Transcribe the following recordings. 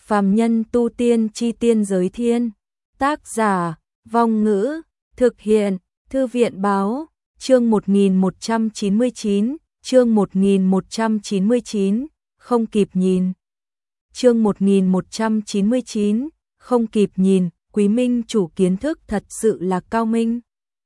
Phàm nhân tu tiên chi tiên giới thiên. Tác giả, Vong Ngữ, thực hiện, Thư viện báo, chương 1199, chương 1199, không kịp nhìn. Chương 1199, không kịp nhìn, Quý Minh chủ kiến thức thật sự là cao minh.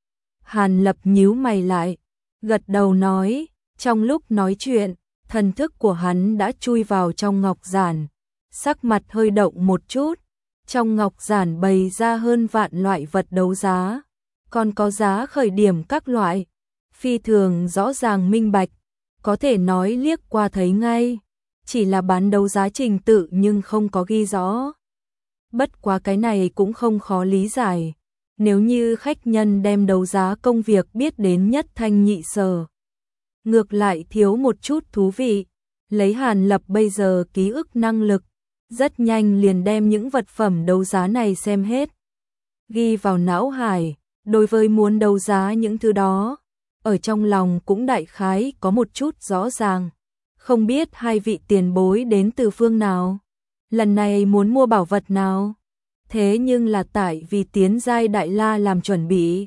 Hàn Lập nhíu mày lại, gật đầu nói, trong lúc nói chuyện, thần thức của hắn đã chui vào trong ngọc giản, sắc mặt hơi động một chút, trong ngọc giản bày ra hơn vạn loại vật đấu giá, còn có giá khởi điểm các loại, phi thường rõ ràng minh bạch, có thể nói liếc qua thấy ngay, chỉ là bán đấu giá trình tự nhưng không có ghi rõ. Bất quá cái này cũng không khó lý giải, nếu như khách nhân đem đấu giá công việc biết đến nhất thanh nhị sở. Ngược lại thiếu một chút thú vị, lấy Hàn Lập bây giờ ký ức năng lực, rất nhanh liền đem những vật phẩm đấu giá này xem hết. Ghi vào não hải, đối với muốn đấu giá những thứ đó, ở trong lòng cũng đại khái có một chút rõ ràng. Không biết hai vị tiền bối đến từ phương nào, lần này muốn mua bảo vật nào, thế nhưng là tại vì tiến giai đại la làm chuẩn bị.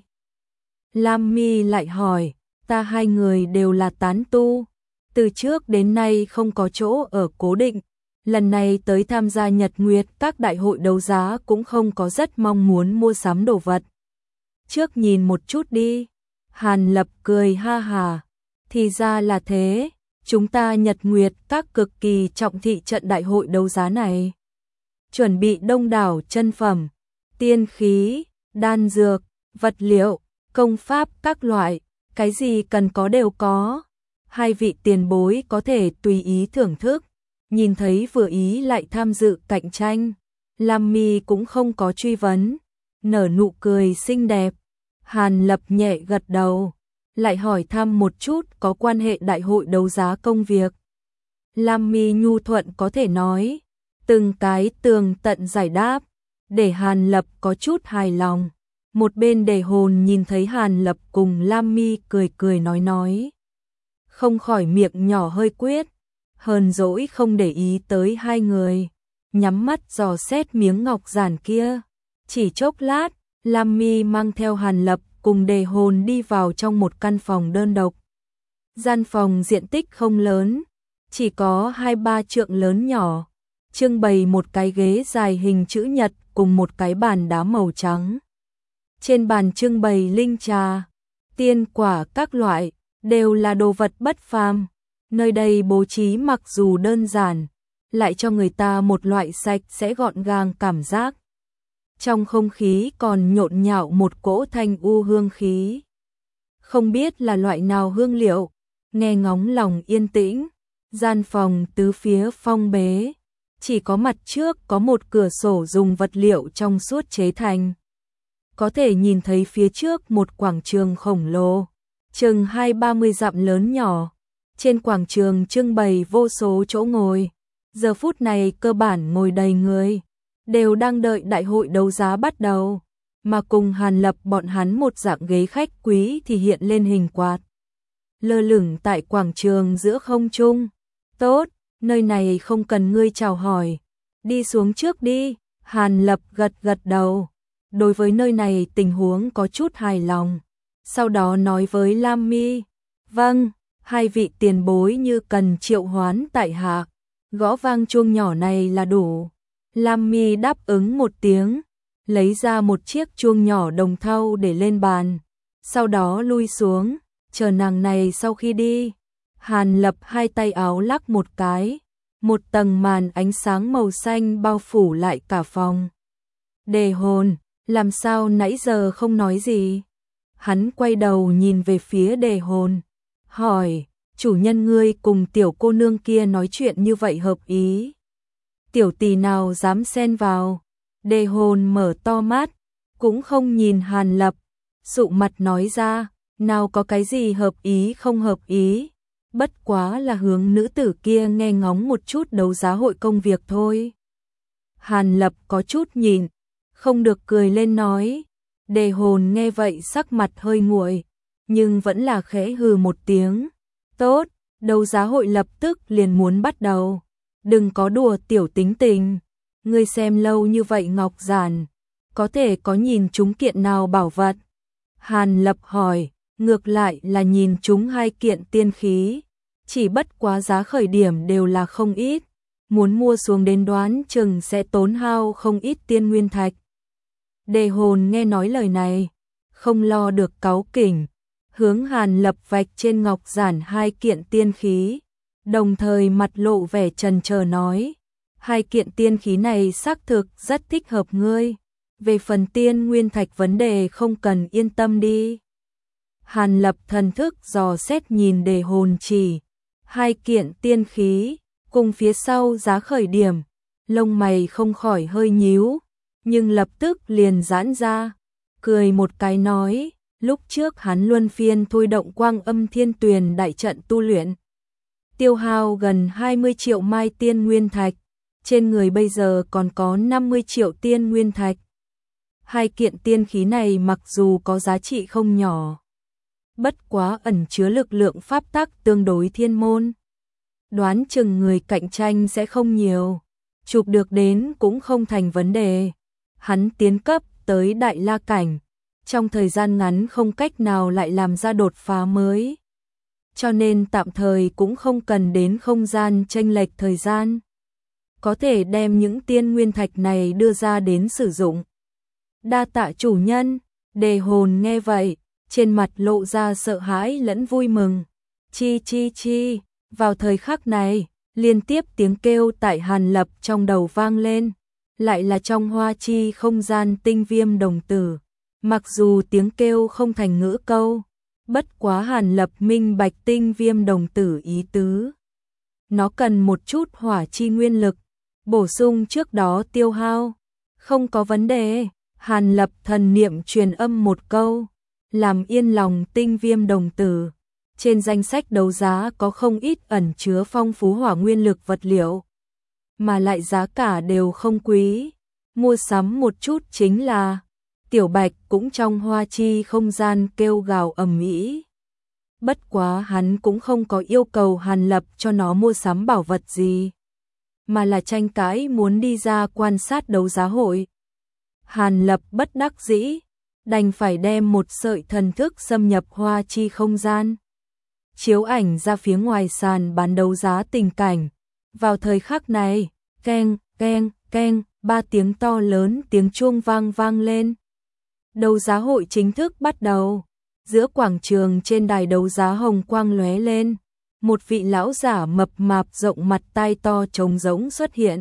Lam Mi lại hỏi, ta hai người đều là tán tu, từ trước đến nay không có chỗ ở cố định, lần này tới tham gia Nhật Nguyệt các đại hội đấu giá cũng không có rất mong muốn mua sắm đồ vật. Trước nhìn một chút đi. Hàn Lập cười ha hà, thì ra là thế, chúng ta Nhật Nguyệt các cực kỳ trọng thị trận đại hội đấu giá này. Chuẩn bị đông đảo chân phẩm, tiên khí, đan dược, vật liệu, công pháp các loại, cái gì cần có đều có. Hai vị tiền bối có thể tùy ý thưởng thức, nhìn thấy vừa ý lại tham dự cạnh tranh. Lam Mi cũng không có truy vấn, nở nụ cười xinh đẹp. Hàn Lập nhẹ gật đầu, lại hỏi thăm một chút có quan hệ đại hội đấu giá công việc. Lam Mi nhu thuận có thể nói, từng cái tường tận giải đáp, để Hàn Lập có chút hài lòng. Một bên Đề Hồn nhìn thấy Hàn Lập cùng Lam Mi cười cười nói, không khỏi miệng nhỏ hơi quyết, hờn dỗi không để ý tới hai người, nhắm mắt dò xét miếng ngọc giản kia. Chỉ chốc lát, Lam Mi mang theo Hàn Lập cùng Đề Hồn đi vào trong một căn phòng đơn độc. Gian phòng diện tích không lớn, chỉ có 2-3 trượng lớn nhỏ, trưng bày một cái ghế dài hình chữ nhật cùng một cái bàn đá màu trắng. Trên bàn trưng bày linh trà, tiên quả các loại, đều là đồ vật bất phàm. Nơi đây bố trí mặc dù đơn giản, lại cho người ta một loại sạch sẽ gọn gàng cảm giác. Trong không khí còn nhộn nhạo một cỗ thanh u hương khí. Không biết là loại nào hương liệu, nghe ngóng lòng yên tĩnh. Gian phòng tứ phía phong bế, chỉ có mặt trước có một cửa sổ dùng vật liệu trong suốt chế thành. Có thể nhìn thấy phía trước một quảng trường khổng lồ, chừng 20-30 dặm lớn nhỏ. Trên quảng trường trưng bày vô số chỗ ngồi, giờ phút này cơ bản ngồi đầy người, đều đang đợi đại hội đấu giá bắt đầu, mà cùng Hàn Lập bọn hắn một dạng ghế khách quý thì hiện lên hình quạt, lơ lửng tại quảng trường giữa không trung. Tốt, nơi này không cần ngươi chào hỏi, đi xuống trước đi. Hàn Lập gật gật đầu, đối với nơi này tình huống có chút hài lòng, sau đó nói với Lam Mi, vâng, hai vị tiền bối như cần triệu hoán tại hạ, gõ vang chuông nhỏ này là đủ. Lam Mi đáp ứng một tiếng, lấy ra một chiếc chuông nhỏ đồng thau để lên bàn, sau đó lui xuống, chờ nàng này sau khi đi. Hàn Lập hai tay áo lắc một cái, một tầng màn ánh sáng màu xanh bao phủ lại cả phòng. Đề Hồn, làm sao nãy giờ không nói gì? Hắn quay đầu nhìn về phía Đề Hồn, hỏi, chủ nhân ngươi cùng tiểu cô nương kia nói chuyện như vậy hợp ý. Tiểu tỳ nào dám xen vào. Đề Hồn mở to mắt, cũng không nhìn Hàn Lập, sụ mặt nói ra, nào có cái gì hợp ý không hợp ý, bất quá là hướng nữ tử kia nghe ngóng một chút đấu giá hội công việc thôi. Hàn Lập có chút nhìn, không được cười lên nói. Đề Hồn nghe vậy sắc mặt hơi nguội, nhưng vẫn là khẽ hừ một tiếng. Tốt, đấu giá hội lập tức liền muốn bắt đầu, đừng có đùa tiểu tính tình. Ngươi xem lâu như vậy ngọc giản, có thể có nhìn chúng kiện nào bảo vật? Hàn Lập hỏi, ngược lại là nhìn chúng 2 kiện tiên khí, chỉ bất quá giá khởi điểm đều là không ít, muốn mua xuống đến đoán chừng sẽ tốn hao không ít tiên nguyên thạch. Đề Hồn nghe nói lời này, không lo được cáu kỉnh, hướng Hàn Lập vạch trên ngọc giản 2 kiện tiên khí, đồng thời mặt lộ vẻ chần chờ nói, 2 kiện tiên khí này xác thực rất thích hợp ngươi, về phần tiên nguyên thạch vấn đề không cần yên tâm đi. Hàn Lập thần thức dò xét nhìn Đề Hồn chỉ 2 kiện tiên khí, cùng phía sau giá khởi điểm, lông mày không khỏi hơi nhíu, nhưng lập tức liền giãn ra, cười một cái nói, lúc trước hắn luân phiên thôi động Quang Âm Thiên Tuyền đại trận tu luyện, tiêu hao gần 20 triệu mai tiên nguyên thạch, trên người bây giờ còn có 50 triệu tiên nguyên thạch. 2 kiện tiên khí này mặc dù có giá trị không nhỏ, bất quá ẩn chứa lực lượng pháp tắc tương đối thiên môn, đoán chừng người cạnh tranh sẽ không nhiều, chụp được đến cũng không thành vấn đề. Hắn tiến cấp tới đại la cảnh, trong thời gian ngắn không cách nào lại làm ra đột phá mới, cho nên tạm thời cũng không cần đến không gian chênh lệch thời gian, có thể đem những tiên nguyên thạch này đưa ra đến sử dụng. Đa tạ chủ nhân. Đề Hồn nghe vậy, trên mặt lộ ra sợ hãi lẫn vui mừng. Chi chi chi, vào thời khắc này, liên tiếp tiếng kêu tại Hàn Lập trong đầu vang lên, lại là trong hoa chi không gian tinh viêm đồng tử. Mặc dù tiếng kêu không thành ngữ câu, bất quá Hàn Lập minh bạch tinh viêm đồng tử ý tứ. Nó cần một chút hỏa chi nguyên lực, bổ sung trước đó tiêu hao. Không có vấn đề, Hàn Lập thần niệm truyền âm một câu, làm yên lòng tinh viêm đồng tử. Trên danh sách đấu giá có không ít ẩn chứa phong phú hỏa nguyên lực vật liệu, mà lại giá cả đều không quý. Mua sắm một chút chính là, Tiểu Bạch cũng trong hoa chi không gian kêu gào ầm ĩ. Bất quá hắn cũng không có yêu cầu Hàn Lập cho nó mua sắm bảo vật gì, mà là tranh cãi muốn đi ra quan sát đấu giá hội. Hàn Lập bất đắc dĩ, đành phải đem một sợi thần thức xâm nhập hoa chi không gian, chiếu ảnh ra phía ngoài sàn bán đấu giá tình cảnh. Vào thời khắc này, keng, keng, keng, 3 tiếng to lớn tiếng chuông vang lên. Đấu giá hội chính thức bắt đầu. Giữa quảng trường trên đài đấu giá hồng quang lóe lên, một vị lão giả mập mạp rộng mặt tai to trống rỗng xuất hiện.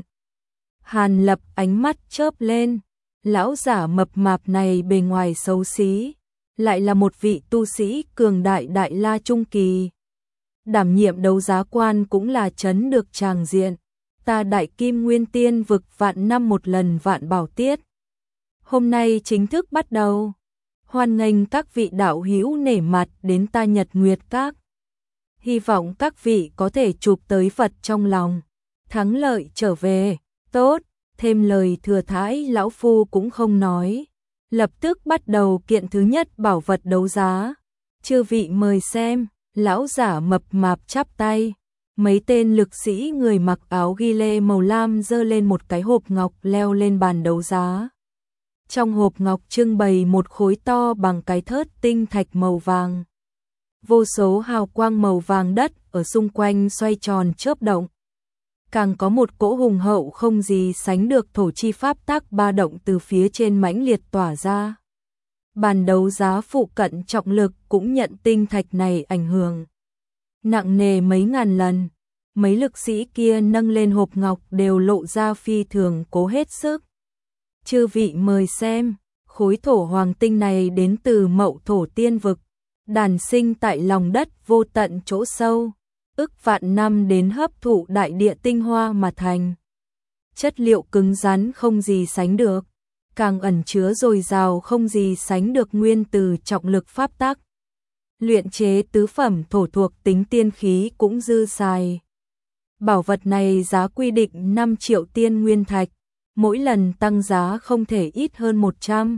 Hàn Lập ánh mắt chớp lên, lão giả mập mạp này bề ngoài xấu xí, lại là một vị tu sĩ cường đại đại la trung kỳ. Đảm nhiệm đấu giá quan cũng là chấn được tràng diện, ta Đại Kim Nguyên Tiên vực vạn năm một lần vạn bảo tiết. Hôm nay chính thức bắt đầu. Hoan nghênh các vị đạo hữu nể mặt đến ta Nhật Nguyệt Các. Hy vọng các vị có thể chụp tới Phật trong lòng, thắng lợi trở về. Tốt, thêm lời thừa thãi lão phu cũng không nói. Lập tức bắt đầu kiện thứ nhất bảo vật đấu giá. Chư vị mời xem. Lão giả mập mạp chắp tay. Mấy tên lực sĩ người mặc áo ghi lê màu lam giơ lên một cái hộp ngọc leo lên bàn đấu giá. Trong hộp ngọc trưng bày một khối to bằng cái thớt tinh thạch màu vàng. Vô số hào quang màu vàng đất ở xung quanh xoay tròn chớp động. Càng có một cỗ hùng hậu không gì sánh được thổ chi pháp tác ba động từ phía trên mãnh liệt tỏa ra. Bàn đấu giá phụ cận trọng lực cũng nhận tinh thạch này ảnh hưởng nặng nề mấy ngàn lần. Mấy lực sĩ kia nâng lên hộp ngọc đều lộ ra phi thường cố hết sức. Chư vị mời xem, khối thổ hoàng tinh này đến từ Mậu Thổ Tiên vực, đàn sinh tại lòng đất vô tận chỗ sâu, ức vạn năm đến hấp thụ đại địa tinh hoa mà thành. Chất liệu cứng rắn không gì sánh được, càng ẩn chứa dồi dào không gì sánh được nguyên từ trọng lực pháp tắc. Luyện chế tứ phẩm thổ thuộc tính tiên khí cũng dư xài. Bảo vật này giá quy định 5 triệu tiên nguyên thạch, mỗi lần tăng giá không thể ít hơn 100.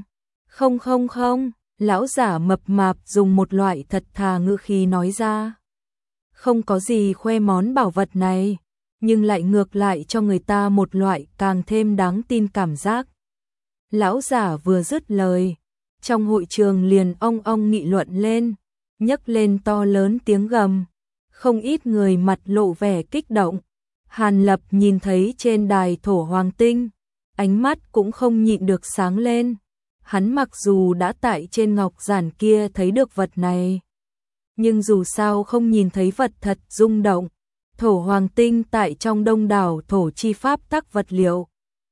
Không, lão giả mập mạp dùng một loại thật thà ngữ khí nói ra. Không có gì khoe món bảo vật này, nhưng lại ngược lại cho người ta một loại càng thêm đáng tin cảm giác. Lão giả vừa dứt lời, trong hội trường liền ong ong nghị luận lên, nhấc lên to lớn tiếng gầm, không ít người mặt lộ vẻ kích động. Hàn Lập nhìn thấy trên đài thổ hoàng tinh, ánh mắt cũng không nhịn được sáng lên. Hắn mặc dù đã tại trên ngọc giản kia thấy được vật này, nhưng dù sao không nhìn thấy vật thật rung động. Thổ hoàng tinh tại trong đông đảo thổ chi pháp tắc vật liệu,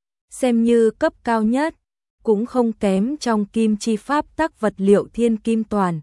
xem như cấp cao nhất, cũng không kém trong kim chi pháp tắc vật liệu thiên kim toàn.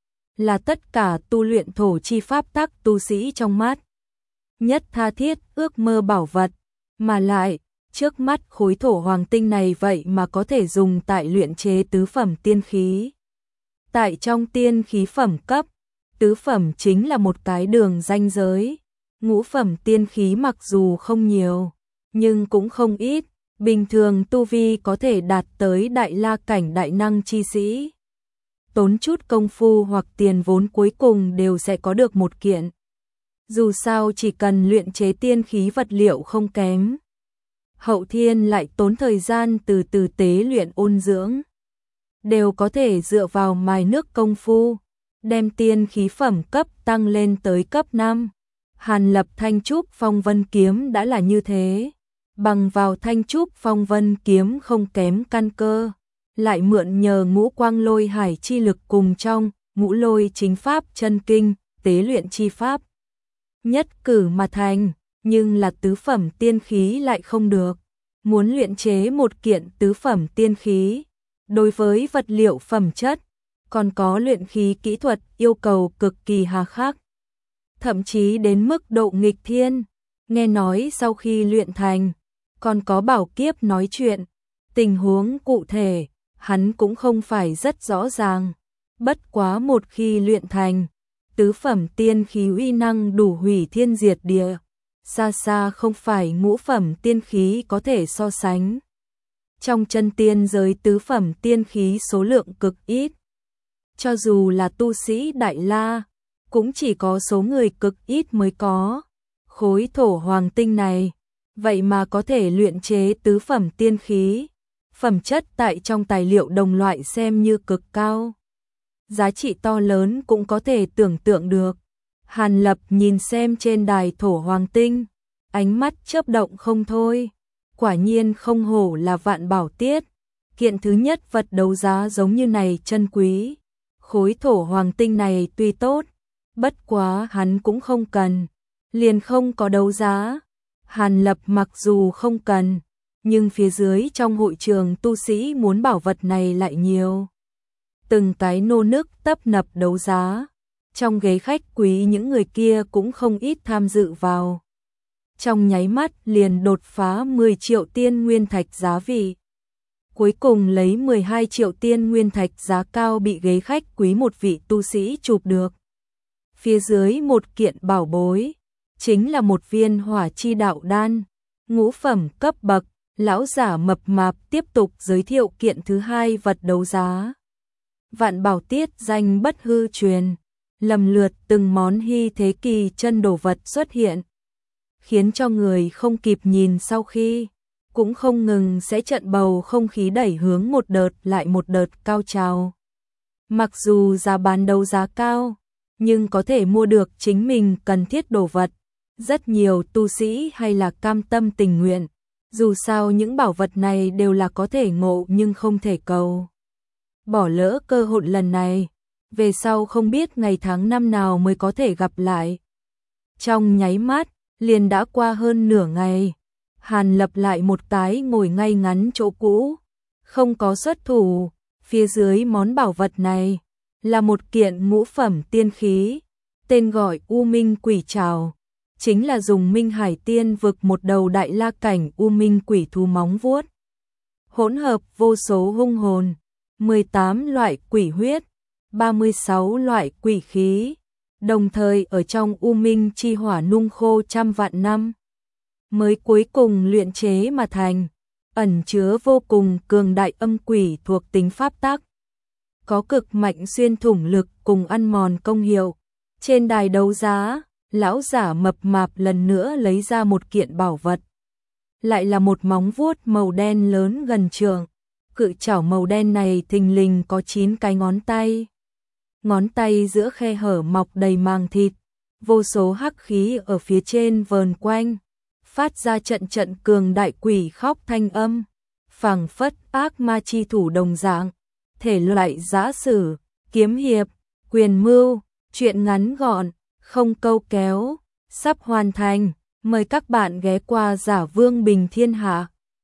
Là tất cả tu luyện thổ chi pháp tắc tu sĩ trong mắt nhất tha thiết ước mơ bảo vật, mà lại trước mắt khối thổ hoàng tinh này vậy mà có thể dùng tại luyện chế tứ phẩm tiên khí. Tại trong tiên khí phẩm cấp, tứ phẩm chính là một cái đường ranh giới. Ngũ phẩm tiên khí mặc dù không nhiều, nhưng cũng không ít, bình thường tu vi có thể đạt tới đại la cảnh đại năng chi sĩ. Tốn chút công phu hoặc tiền vốn cuối cùng đều sẽ có được một kiện. Dù sao chỉ cần luyện chế tiên khí vật liệu không kém, hậu thiên lại tốn thời gian từ từ tế luyện ôn dưỡng, đều có thể dựa vào mài nước công phu, đem tiên khí phẩm cấp tăng lên tới cấp 5. Hàn Lập Thanh Trúc Phong Vân Kiếm đã là như thế, bằng vào Thanh Trúc Phong Vân Kiếm không kém căn cơ, lại mượn nhờ ngũ quang lôi hải chi lực cùng trong ngũ lôi chính pháp chân kinh, tế luyện chi pháp. Nhất cử mà thành, nhưng là tứ phẩm tiên khí lại không được. Muốn luyện chế một kiện tứ phẩm tiên khí, đối với vật liệu phẩm chất, còn có luyện khí kỹ thuật yêu cầu cực kỳ hà khắc, thậm chí đến mức độ nghịch thiên. Nghe nói sau khi luyện thành, còn có bảo kiếp nói chuyện, tình huống cụ thể, hắn cũng không phải rất rõ ràng. Bất quá một khi luyện thành, tứ phẩm tiên khí uy năng đủ hủy thiên diệt địa, xa xa không phải ngũ phẩm tiên khí có thể so sánh. Trong chân tiên giới tứ phẩm tiên khí số lượng cực ít, cho dù là tu sĩ đại la, cũng chỉ có số người cực ít mới có. Khối thổ hoàng tinh này, vậy mà có thể luyện chế tứ phẩm tiên khí, phẩm chất tại trong tài liệu đồng loại xem như cực cao. Giá trị to lớn cũng có thể tưởng tượng được. Hàn Lập nhìn xem trên đài thổ hoàng tinh, ánh mắt chớp động không thôi. Quả nhiên không hổ là vạn bảo tiết, kiện thứ nhất vật đấu giá giống như này chân quý. Khối thổ hoàng tinh này tuy tốt, bất quá hắn cũng không cần, liền không có đấu giá. Hàn Lập mặc dù không cần, nhưng phía dưới trong hội trường tu sĩ muốn bảo vật này lại nhiều. Từng cái nô nức tấp nập đấu giá, trong ghế khách quý những người kia cũng không ít tham dự vào. Trong nháy mắt liền đột phá 10 triệu tiên nguyên thạch giá vị. Cuối cùng lấy 12 triệu tiên nguyên thạch giá cao bị ghế khách quý một vị tu sĩ chụp được. Phía dưới một kiện bảo bối, chính là một viên hỏa chi đạo đan, ngũ phẩm cấp bậc. Lão giả mập mạp tiếp tục giới thiệu kiện thứ hai vật đấu giá. Vạn bảo tiết danh bất hư truyền, lầm lượt từng món hy thế kỳ chân đồ vật xuất hiện, khiến cho người không kịp nhìn sau khi, cũng không ngừng sẽ trận bầu không khí đẩy hướng một đợt lại một đợt cao trào. Mặc dù giá bán đấu giá cao, nhưng có thể mua được chính mình cần thiết đồ vật, rất nhiều tu sĩ hay là cam tâm tình nguyện. Dù sao những bảo vật này đều là có thể ngộ nhưng không thể cầu. Bỏ lỡ cơ hội lần này, về sau không biết ngày tháng năm nào mới có thể gặp lại. Trong nháy mắt, liền đã qua hơn nửa ngày. Hàn Lập lại một cái ngồi ngay ngắn chỗ cũ, không có xuất thủ. Phía dưới món bảo vật này là một kiện ngũ phẩm tiên khí, tên gọi U Minh Quỷ Trảo. Chính là dùng Minh Hải Tiên vực một đầu đại la cảnh U Minh quỷ thú móng vuốt, hỗn hợp vô số hung hồn, 18 loại quỷ huyết, 36 loại quỷ khí, đồng thời ở trong U Minh chi hỏa nung khô trăm vạn năm, mới cuối cùng luyện chế mà thành, ẩn chứa vô cùng cường đại âm quỷ thuộc tính pháp tắc, có cực mạnh xuyên thủng lực cùng ăn mòn công hiệu. Trên đài đấu giá, Lão giả mập mạp lần nữa lấy ra một kiện bảo vật. Lại là một móng vuốt màu đen lớn gần trượng. Cự chảo màu đen này thình lình có 9 cái ngón tay. Ngón tay giữa khe hở mọc đầy màng thịt, vô số hắc khí ở phía trên vờn quanh, phát ra trận trận cường đại quỷ khóc thanh âm, phảng phất ác ma chi thủ đồng dạng, thể loại giã sử, kiếm hiệp, quyền mưu, truyện ngắn gọn, không câu kéo, sắp hoàn thành, mời các bạn ghé qua Giả Vương Bình Thiên Hạ.